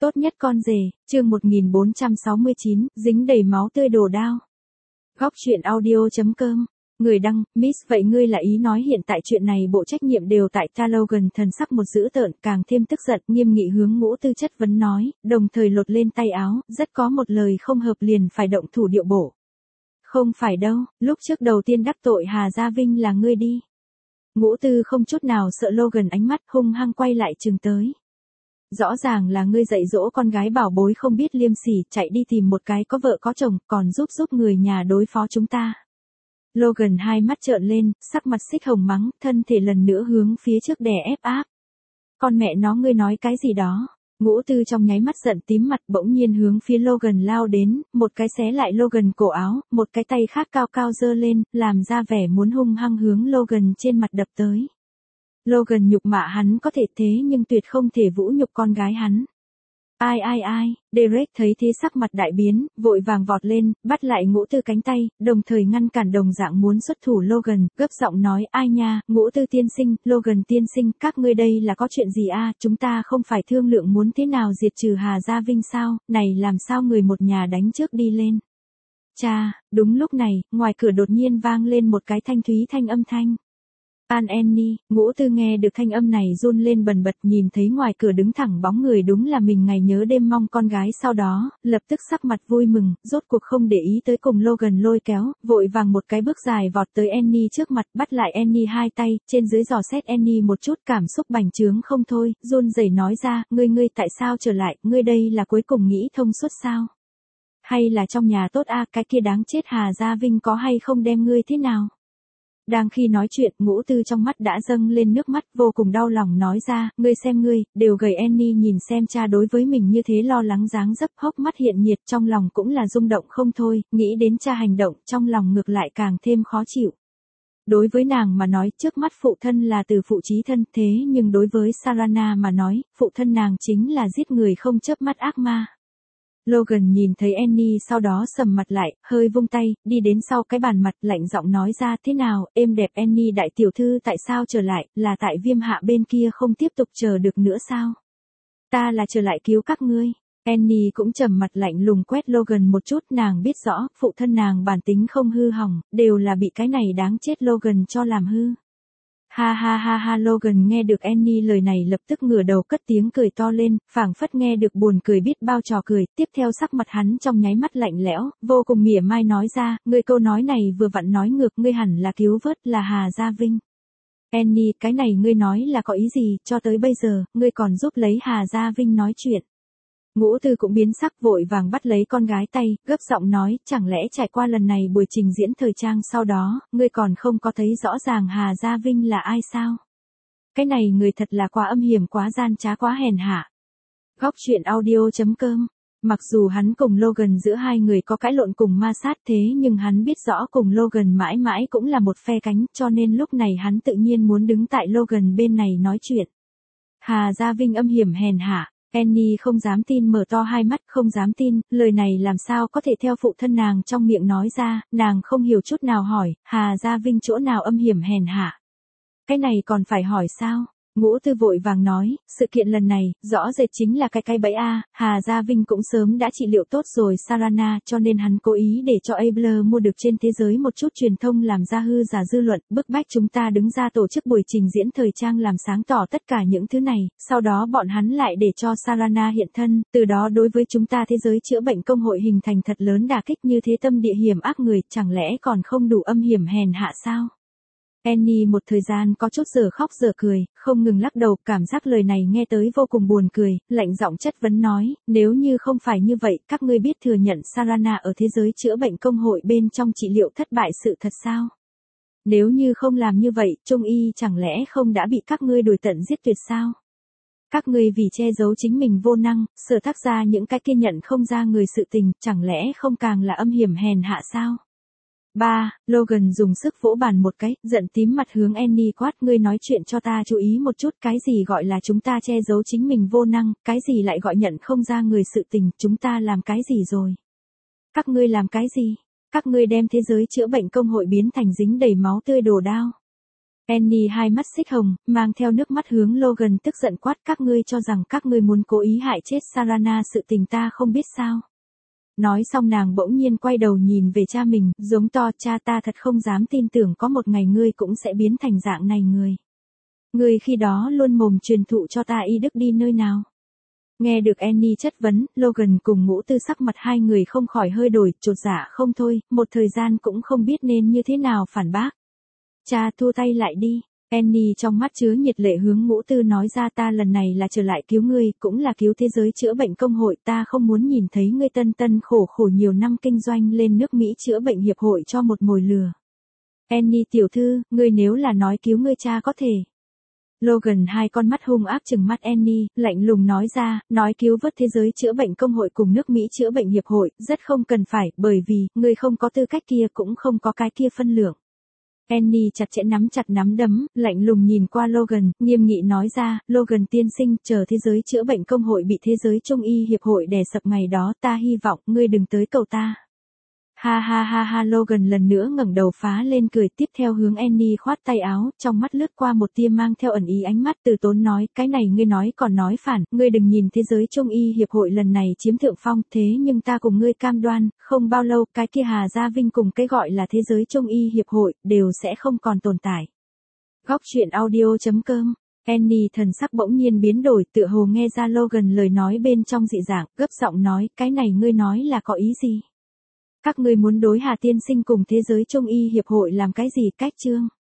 Tốt nhất con rể, chương 1469, dính đầy máu tươi đồ đao. Góc truyện audio.com. Người đăng, Miss vậy ngươi là ý nói hiện tại chuyện này bộ trách nhiệm đều tại ta. Logan thần sắc một dữ tợn, càng thêm tức giận, nghiêm nghị hướng Ngũ Tư chất vấn nói, đồng thời lột lên tay áo, rất có một lời không hợp liền phải động thủ điệu bộ. Không phải đâu, lúc trước đầu tiên đắc tội Hà Gia Vinh là ngươi đi. Ngũ Tư không chút nào sợ Logan ánh mắt hung hăng quay lại chừng tới. Rõ ràng là ngươi dạy dỗ con gái bảo bối không biết liêm sỉ, chạy đi tìm một cái có vợ có chồng, còn giúp người nhà đối phó chúng ta. Logan hai mắt trợn lên, sắc mặt xích hồng mắng, thân thể lần nữa hướng phía trước đè ép áp. Con mẹ nó ngươi nói cái gì đó? Ngũ Tư trong nháy mắt giận tím mặt, bỗng nhiên hướng phía Logan lao đến, một cái xé lại Logan cổ áo, một cái tay khác cao cao giơ lên, làm ra vẻ muốn hung hăng hướng Logan trên mặt đập tới. Logan nhục mạ hắn có thể thế nhưng tuyệt không thể vũ nhục con gái hắn. Ai, Derek thấy thế sắc mặt đại biến, vội vàng vọt lên, bắt lại Ngũ Tư cánh tay, đồng thời ngăn cản đồng dạng muốn xuất thủ Logan, gấp giọng nói, ai nha, Ngũ Tư tiên sinh, Logan tiên sinh, các ngươi đây là có chuyện gì a? Chúng ta không phải thương lượng muốn thế nào diệt trừ Hà Gia Vinh sao, này làm sao người một nhà đánh trước đi lên. Cha, đúng lúc này, ngoài cửa đột nhiên vang lên một cái thanh thúy thanh âm thanh. Annie, Ngũ Tư nghe được thanh âm này run lên bần bật, nhìn thấy ngoài cửa đứng thẳng bóng người đúng là mình ngày nhớ đêm mong con gái, sau đó, lập tức sắc mặt vui mừng, rốt cuộc không để ý tới cùng Logan lôi kéo, vội vàng một cái bước dài vọt tới Annie trước mặt, bắt lại Annie hai tay, trên dưới dò xét Annie một chút, cảm xúc bành trướng không thôi, run rẩy nói ra, ngươi tại sao trở lại, ngươi đây là cuối cùng nghĩ thông suốt sao? Hay là trong nhà tốt a, cái kia đáng chết Hà Gia Vinh có hay không đem ngươi thế nào? Đang khi nói chuyện, Ngũ Tư trong mắt đã dâng lên nước mắt, vô cùng đau lòng nói ra, ngươi xem ngươi, đều gầy. Annie nhìn xem cha đối với mình như thế lo lắng dáng dấp, hốc mắt hiện nhiệt, trong lòng cũng là rung động không thôi, nghĩ đến cha hành động, trong lòng ngược lại càng thêm khó chịu. Đối với nàng mà nói, trước mắt phụ thân là từ phụ chí thân, thế nhưng đối với Sarana mà nói, phụ thân nàng chính là giết người không chớp mắt ác ma. Logan nhìn thấy Annie sau đó sầm mặt lại, hơi vung tay, đi đến sau cái bàn mặt, lạnh giọng nói ra, thế nào, êm đẹp Annie đại tiểu thư tại sao trở lại, là tại Viêm Hạ bên kia không tiếp tục chờ được nữa sao? Ta là trở lại cứu các ngươi. Annie cũng trầm mặt lạnh lùng quét Logan một chút, nàng biết rõ, phụ thân nàng bản tính không hư hỏng, đều là bị cái này đáng chết Logan cho làm hư. Ha, Logan nghe được Annie lời này lập tức ngửa đầu cất tiếng cười to lên, phảng phất nghe được buồn cười biết bao trò cười, tiếp theo sắc mặt hắn trong nháy mắt lạnh lẽo, vô cùng mỉa mai nói ra, ngươi câu nói này vừa vặn nói ngược, ngươi hẳn là cứu vớt là Hà Gia Vinh. Annie, cái này ngươi nói là có ý gì, cho tới bây giờ, ngươi còn giúp lấy Hà Gia Vinh nói chuyện. Ngũ Tư cũng biến sắc, vội vàng bắt lấy con gái tay, gấp giọng nói, chẳng lẽ trải qua lần này buổi trình diễn thời trang sau đó, ngươi còn không có thấy rõ ràng Hà Gia Vinh là ai sao? Cái này người thật là quá âm hiểm, quá gian trá, quá hèn hạ. Góc truyện audio.com. Mặc dù hắn cùng Logan giữa hai người có cãi lộn cùng ma sát, thế nhưng hắn biết rõ cùng Logan mãi mãi cũng là một phe cánh, cho nên lúc này hắn tự nhiên muốn đứng tại Logan bên này nói chuyện. Hà Gia Vinh âm hiểm hèn hạ. Annie không dám tin, mở to hai mắt, không dám tin, lời này làm sao có thể theo phụ thân nàng trong miệng nói ra, nàng không hiểu chút nào hỏi, Hà Gia Vinh chỗ nào âm hiểm hèn hạ? Cái này còn phải hỏi sao? Ngũ Tư vội vàng nói, sự kiện lần này, rõ rệt chính là cái bẫy a, Hà Gia Vinh cũng sớm đã trị liệu tốt rồi Sarana, cho nên hắn cố ý để cho Abler mua được trên thế giới một chút truyền thông làm ra hư giả dư luận, bức bách chúng ta đứng ra tổ chức buổi trình diễn thời trang làm sáng tỏ tất cả những thứ này, sau đó bọn hắn lại để cho Sarana hiện thân, từ đó đối với chúng ta thế giới chữa bệnh công hội hình thành thật lớn đả kích, như thế tâm địa hiểm ác người, chẳng lẽ còn không đủ âm hiểm hèn hạ sao? Annie một thời gian có chút giờ khóc giờ cười, không ngừng lắc đầu, cảm giác lời này nghe tới vô cùng buồn cười, lạnh giọng chất vấn nói, nếu như không phải như vậy, các ngươi biết thừa nhận Sarana ở thế giới chữa bệnh công hội bên trong trị liệu thất bại sự thật sao? Nếu như không làm như vậy, Trung y chẳng lẽ không đã bị các ngươi đuổi tận giết tuyệt sao? Các ngươi vì che giấu chính mình vô năng, sở thác ra những cái kia nhận không ra người sự tình, chẳng lẽ không càng là âm hiểm hèn hạ sao? 3. Logan dùng sức vỗ bàn một cái, giận tím mặt hướng Annie quát, ngươi nói chuyện cho ta chú ý một chút, cái gì gọi là chúng ta che giấu chính mình vô năng, cái gì lại gọi nhận không ra người sự tình, chúng ta làm cái gì rồi? Các ngươi làm cái gì? Các ngươi đem thế giới chữa bệnh công hội biến thành dính đầy máu tươi đồ đao. Annie hai mắt xích hồng, mang theo nước mắt hướng Logan tức giận quát, các ngươi cho rằng các ngươi muốn cố ý hại chết Sarana, sự tình ta không biết sao. Nói xong nàng bỗng nhiên quay đầu nhìn về cha mình, giống to, cha, ta thật không dám tin tưởng có một ngày ngươi cũng sẽ biến thành dạng này người. Ngươi khi đó luôn mồm truyền thụ cho ta y đức đi nơi nào. Nghe được Annie chất vấn, Logan cùng Ngũ Tư sắc mặt hai người không khỏi hơi đổi, chột dạ không thôi, một thời gian cũng không biết nên như thế nào phản bác. Cha, thua tay lại đi. Annie trong mắt chứa nhiệt lệ hướng Ngũ Tư nói ra, ta lần này là trở lại cứu ngươi, cũng là cứu thế giới chữa bệnh công hội, ta không muốn nhìn thấy ngươi tân tân khổ khổ nhiều năm kinh doanh lên nước Mỹ chữa bệnh hiệp hội cho một mồi lừa. Annie tiểu thư, ngươi nếu là nói cứu ngươi cha có thể. Logan hai con mắt hung ác trừng mắt Annie, lạnh lùng nói ra, nói cứu vớt thế giới chữa bệnh công hội cùng nước Mỹ chữa bệnh hiệp hội, rất không cần phải, bởi vì, ngươi không có tư cách kia cũng không có cái kia phân lượng. Annie chặt chẽ nắm chặt nắm đấm, lạnh lùng nhìn qua Logan, nghiêm nghị nói ra, Logan tiên sinh, chờ thế giới chữa bệnh công hội bị thế giới trung y hiệp hội đè sập ngày đó, ta hy vọng, ngươi đừng tới cầu ta. Ha ha ha ha, Logan lần nữa ngẩng đầu phá lên cười, tiếp theo hướng Annie khoát tay áo, trong mắt lướt qua một tia mang theo ẩn ý ánh mắt, từ tốn nói, cái này ngươi nói còn nói phản, ngươi đừng nhìn thế giới trung y hiệp hội lần này chiếm thượng phong, thế nhưng ta cùng ngươi cam đoan, không bao lâu, cái kia Hà Gia Vinh cùng cái gọi là thế giới trung y hiệp hội, đều sẽ không còn tồn tại. Góc truyện audio.com. Annie thần sắc bỗng nhiên biến đổi, tựa hồ nghe ra Logan lời nói bên trong dị dạng, gấp giọng nói, cái này ngươi nói là có ý gì? Các ngươi muốn đối Hà tiên sinh cùng thế giới trung y hiệp hội làm cái gì, cách chương?